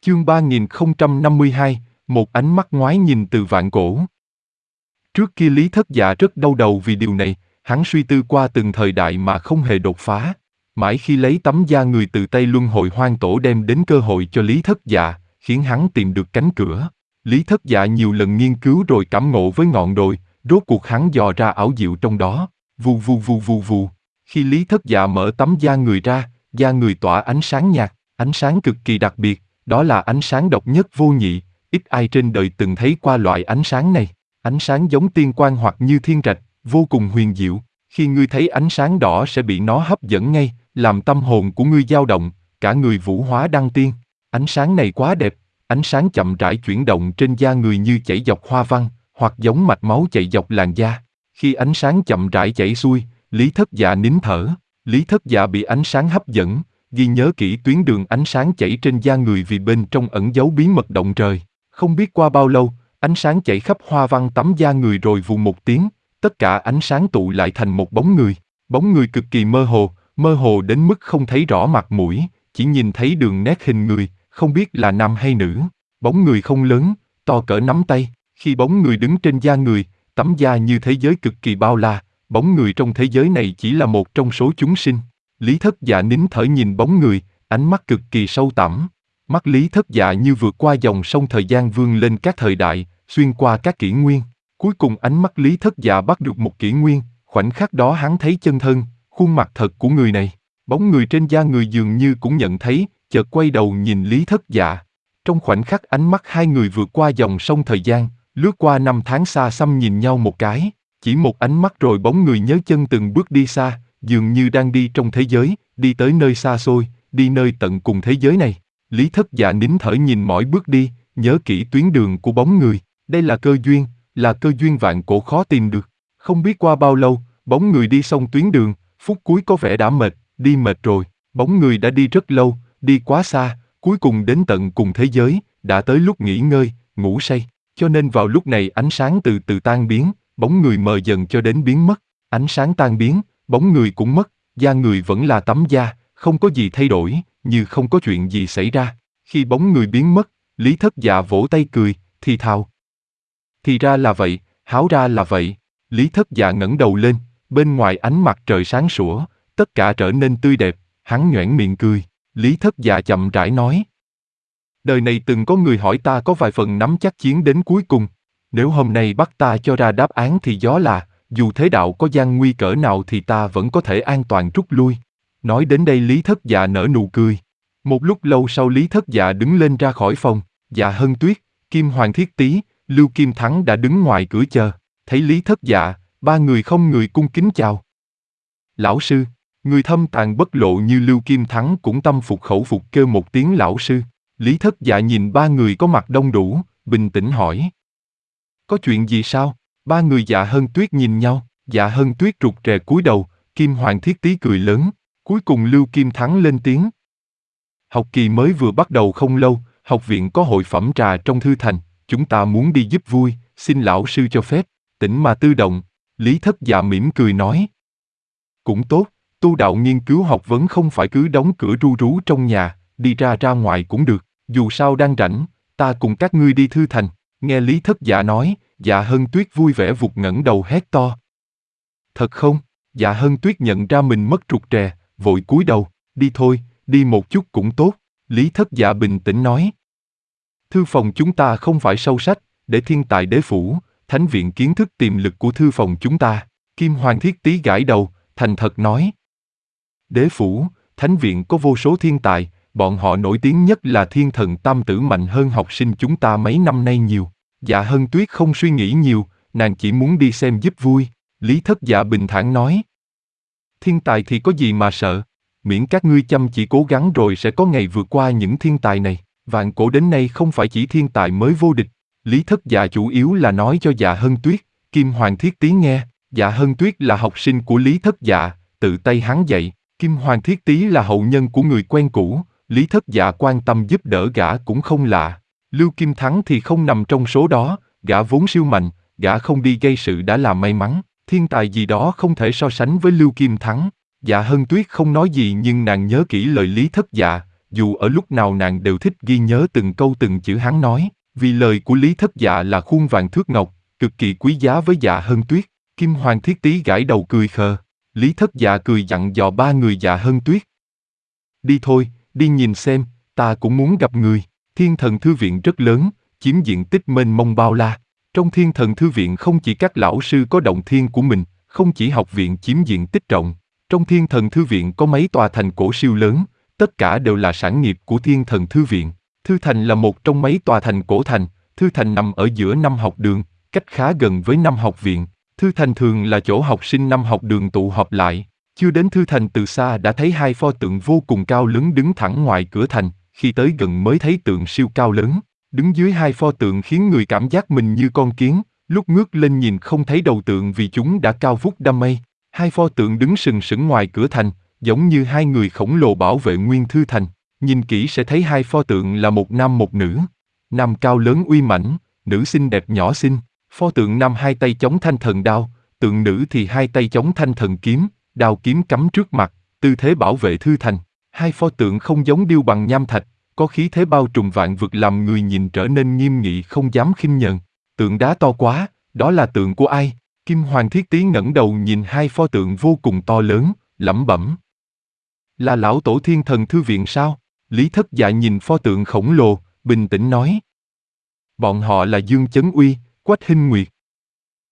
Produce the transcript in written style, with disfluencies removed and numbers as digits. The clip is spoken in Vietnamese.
Chương 3052, một ánh mắt ngoái nhìn từ vạn cổ. Trước kia Lý Thất Dạ rất đau đầu vì điều này, hắn suy tư qua từng thời đại mà không hề đột phá. Mãi khi lấy tấm da người từ Tây Luân Hồi Hoang Tổ đem đến cơ hội cho Lý Thất Dạ, khiến hắn tìm được cánh cửa. Lý Thất Dạ nhiều lần nghiên cứu rồi cảm ngộ với ngọn đồi, rốt cuộc hắn dò ra ảo diệu trong đó. Vù vù vù vù vù. Khi Lý Thất Dạ mở tấm da người ra, da người tỏa ánh sáng nhạt, ánh sáng cực kỳ đặc biệt, đó là ánh sáng độc nhất vô nhị, ít ai trên đời từng thấy qua loại ánh sáng này. Ánh sáng giống tiên quang hoặc như thiên trạch, vô cùng huyền diệu. Khi ngươi thấy ánh sáng đỏ sẽ bị nó hấp dẫn ngay, làm tâm hồn của ngươi dao động, cả người vũ hóa đăng tiên. Ánh sáng này quá đẹp, ánh sáng chậm rãi chuyển động trên da người như chảy dọc hoa văn, hoặc giống mạch máu chạy dọc làn da. Khi ánh sáng chậm rãi chảy xuôi, Lý Thất Dạ nín thở. Lý Thất Dạ bị ánh sáng hấp dẫn, ghi nhớ kỹ tuyến đường ánh sáng chảy trên da người vì bên trong ẩn giấu bí mật động trời. Không biết qua bao lâu, ánh sáng chảy khắp hoa văn tấm da người rồi vù một tiếng, tất cả ánh sáng tụ lại thành một bóng người. Bóng người cực kỳ mơ hồ đến mức không thấy rõ mặt mũi, chỉ nhìn thấy đường nét hình người, không biết là nam hay nữ. Bóng người không lớn, to cỡ nắm tay. Khi bóng người đứng trên da người, tấm da như thế giới cực kỳ bao la, bóng người trong thế giới này chỉ là một trong số chúng sinh. Lý Thất Dạ nín thở nhìn bóng người, ánh mắt cực kỳ sâu thẳm. Mắt Lý Thất Dạ như vượt qua dòng sông thời gian vươn lên các thời đại, xuyên qua các kỷ nguyên. Cuối cùng ánh mắt Lý Thất Dạ bắt được một kỷ nguyên, khoảnh khắc đó hắn thấy chân thân, khuôn mặt thật của người này. Bóng người trên da người dường như cũng nhận thấy, chợt quay đầu nhìn Lý Thất Dạ. Trong khoảnh khắc ánh mắt hai người vượt qua dòng sông thời gian, lướt qua năm tháng xa xăm nhìn nhau một cái, chỉ một ánh mắt rồi bóng người nhớ chân từng bước đi xa, dường như đang đi trong thế giới, đi tới nơi xa xôi, đi nơi tận cùng thế giới này. Lý Thất Dạ nín thở nhìn mỗi bước đi, nhớ kỹ tuyến đường của bóng người. Đây là cơ duyên vạn cổ khó tìm được. Không biết qua bao lâu, bóng người đi xong tuyến đường, phút cuối có vẻ đã mệt, đi mệt rồi. Bóng người đã đi rất lâu, đi quá xa, cuối cùng đến tận cùng thế giới, đã tới lúc nghỉ ngơi, ngủ say. Cho nên vào lúc này ánh sáng từ từ tan biến, bóng người mờ dần cho đến biến mất. Ánh sáng tan biến, bóng người cũng mất, da người vẫn là tấm da, không có gì thay đổi, như không có chuyện gì xảy ra. Khi bóng người biến mất, Lý Thất Dạ vỗ tay cười, thì thào. Thì ra là vậy, háo ra là vậy. Lý Thất Dạ ngẩng đầu lên, bên ngoài ánh mặt trời sáng sủa, tất cả trở nên tươi đẹp, hắn nhoẻn miệng cười. Lý Thất Dạ chậm rãi nói. Đời này từng có người hỏi ta có vài phần nắm chắc chiến đến cuối cùng. Nếu hôm nay bắt ta cho ra đáp án thì gió là, dù thế đạo có gian nguy cỡ nào thì ta vẫn có thể an toàn rút lui. Nói đến đây Lý Thất Dạ nở nụ cười. Một lúc lâu sau Lý Thất Dạ đứng lên ra khỏi phòng, Dạ Hân Tuyết, Kim Hoàng Thiết Tý, Lưu Kim Thắng đã đứng ngoài cửa chờ. Thấy Lý Thất Dạ, ba người không người cung kính chào. Lão sư, người thâm tàng bất lộ như Lưu Kim Thắng cũng tâm phục khẩu phục kêu một tiếng lão sư. Lý Thất Dạ nhìn ba người có mặt đông đủ, bình tĩnh hỏi. Có chuyện gì sao? Ba người Dạ Hân Tuyết nhìn nhau, Dạ Hân Tuyết rụt rè cúi đầu, Kim Hoàng Thiết Tý cười lớn, cuối cùng Lưu Kim Thắng lên tiếng. Học kỳ mới vừa bắt đầu không lâu, học viện có hội phẩm trà trong thư thành, chúng ta muốn đi giúp vui, xin lão sư cho phép. Tĩnh mà tư động, Lý Thất Dạ mỉm cười nói. Cũng tốt, tu đạo nghiên cứu học vấn không phải cứ đóng cửa ru rú trong nhà, đi ra ngoài cũng được, dù sao đang rảnh, ta cùng các ngươi đi thư thành. Nghe Lý Thất Dạ nói, Dạ Hân Tuyết vui vẻ vụt ngẩng đầu hét to. Thật không? Dạ Hân Tuyết nhận ra mình mất rụt rè, vội cúi đầu, đi thôi, đi một chút cũng tốt. Lý Thất Dạ bình tĩnh nói. Thư phòng chúng ta không phải sâu sách, để thiên tài đế phủ, thánh viện kiến thức tiềm lực của thư phòng chúng ta. Kim Hoàng Thiết Tý gãi đầu, thành thật nói. Đế phủ, thánh viện có vô số thiên tài, bọn họ nổi tiếng nhất là thiên thần tam tử mạnh hơn học sinh chúng ta mấy năm nay nhiều. Dạ Hân Tuyết không suy nghĩ nhiều, nàng chỉ muốn đi xem giúp vui. Lý Thất Dạ bình thản nói. Thiên tài thì có gì mà sợ, miễn các ngươi chăm chỉ cố gắng rồi sẽ có ngày vượt qua những thiên tài này. Vạn cổ đến nay không phải chỉ thiên tài mới vô địch. Lý Thất Dạ chủ yếu là nói cho Dạ Hân Tuyết, Kim Hoàng Thiết Tý nghe. Dạ Hân Tuyết là học sinh của Lý Thất Dạ, tự tay hắn dạy. Kim Hoàng Thiết Tý là hậu nhân của người quen cũ, Lý Thất Dạ quan tâm giúp đỡ gã cũng không lạ. Lưu Kim Thắng thì không nằm trong số đó, gã vốn siêu mạnh, gã không đi gây sự đã là may mắn. Thiên tài gì đó không thể so sánh với Lưu Kim Thắng. Dạ Hân Tuyết không nói gì nhưng nàng nhớ kỹ lời Lý Thất Dạ, dù ở lúc nào nàng đều thích ghi nhớ từng câu từng chữ hắn nói, vì lời của Lý Thất Dạ là khuôn vàng thước ngọc, cực kỳ quý giá với Dạ Hân Tuyết. Kim Hoàng Thiết Tý gãi đầu cười khờ. Lý Thất Dạ cười dặn dò ba người Dạ Hân Tuyết. Đi thôi, đi nhìn xem, ta cũng muốn gặp người. Thiên Thần Thư Viện rất lớn, chiếm diện tích mênh mông bao la. Trong Thiên Thần Thư Viện không chỉ các lão sư có động thiên của mình, không chỉ học viện chiếm diện tích rộng. Trong Thiên Thần Thư Viện có mấy tòa thành cổ siêu lớn, tất cả đều là sản nghiệp của Thiên Thần Thư Viện. Thư Thành là một trong mấy tòa thành cổ thành, Thư Thành nằm ở giữa năm học đường, cách khá gần với năm học viện. Thư Thành thường là chỗ học sinh năm học đường tụ họp lại. Chưa đến Thư Thành từ xa đã thấy hai pho tượng vô cùng cao lớn đứng thẳng ngoài cửa thành, khi tới gần mới thấy tượng siêu cao lớn. Đứng dưới hai pho tượng khiến người cảm giác mình như con kiến, lúc ngước lên nhìn không thấy đầu tượng vì chúng đã cao vút đam mây. Hai pho tượng đứng sừng sững ngoài cửa thành, giống như hai người khổng lồ bảo vệ nguyên Thư Thành. Nhìn kỹ sẽ thấy hai pho tượng là một nam một nữ. Nam cao lớn uy mãnh, nữ xinh đẹp nhỏ xinh. Pho tượng nam hai tay chống thanh thần đao, tượng nữ thì hai tay chống thanh thần kiếm, đao kiếm cắm trước mặt, tư thế bảo vệ Thư Thành. Hai pho tượng không giống điêu bằng nham thạch, có khí thế bao trùm vạn vực làm người nhìn trở nên nghiêm nghị không dám khinh nhờn. Tượng đá to quá, đó là tượng của ai? Kim Hoàng Thiết Tý ngẩng đầu nhìn hai pho tượng vô cùng to lớn, lẩm bẩm. Là lão tổ Thiên Thần Thư Viện sao? Lý Thất Dạ nhìn pho tượng khổng lồ, bình tĩnh nói. Bọn họ là Dương Chấn Uy, Quách Hinh Nguyệt.